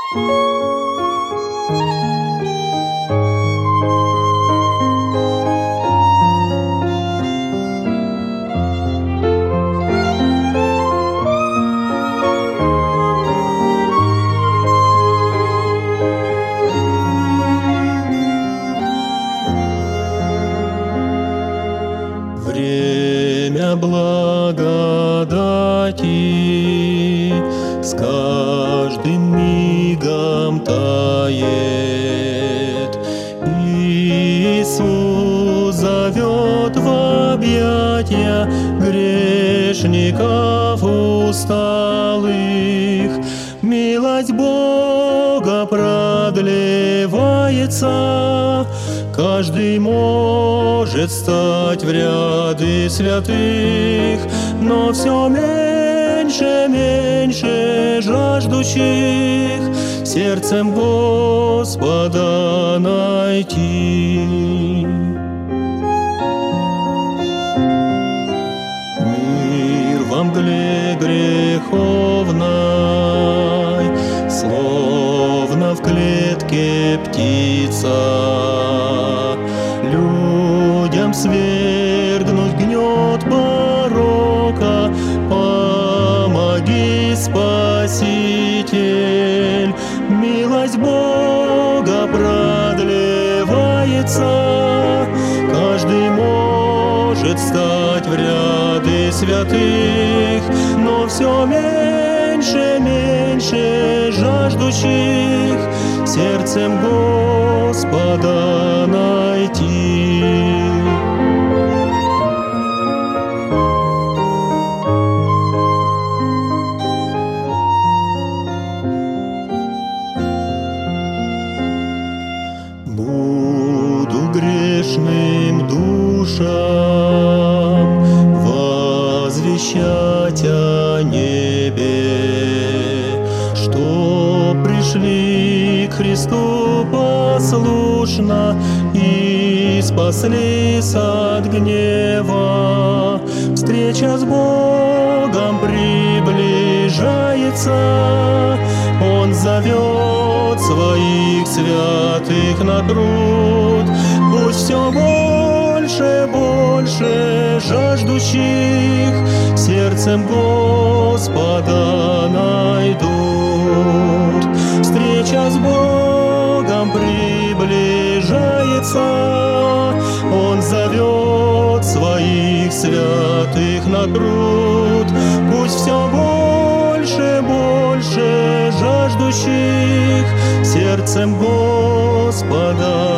Время благодати с каждым мигом тает. Иисус зовет в объятия грешников усталых. Милость Бога продлевается, каждый может стать в ряды святых, но все меньше, меньше жаждущих сердцем Господа найти. Мир во мгле греховной, словно в клетке птица, людям свергнуть гнет порока. Помоги, Спаситель, милость Бога продлевается, каждый может стать в ряды святых, но все меньше, меньше жаждущих сердцем Господа найти. Буду грешным душам возвещать о небе, что пришли к Христу послушно и спаслись от гнева. Встреча с Богом приближается, Он зовет своих святых на труд. Пусть все больше, больше жаждущих сердцем Господа найдут. Встреча с Богом приближается, Он зовет своих святых на труд. Пусть все больше, больше жаждущих сердцем Господа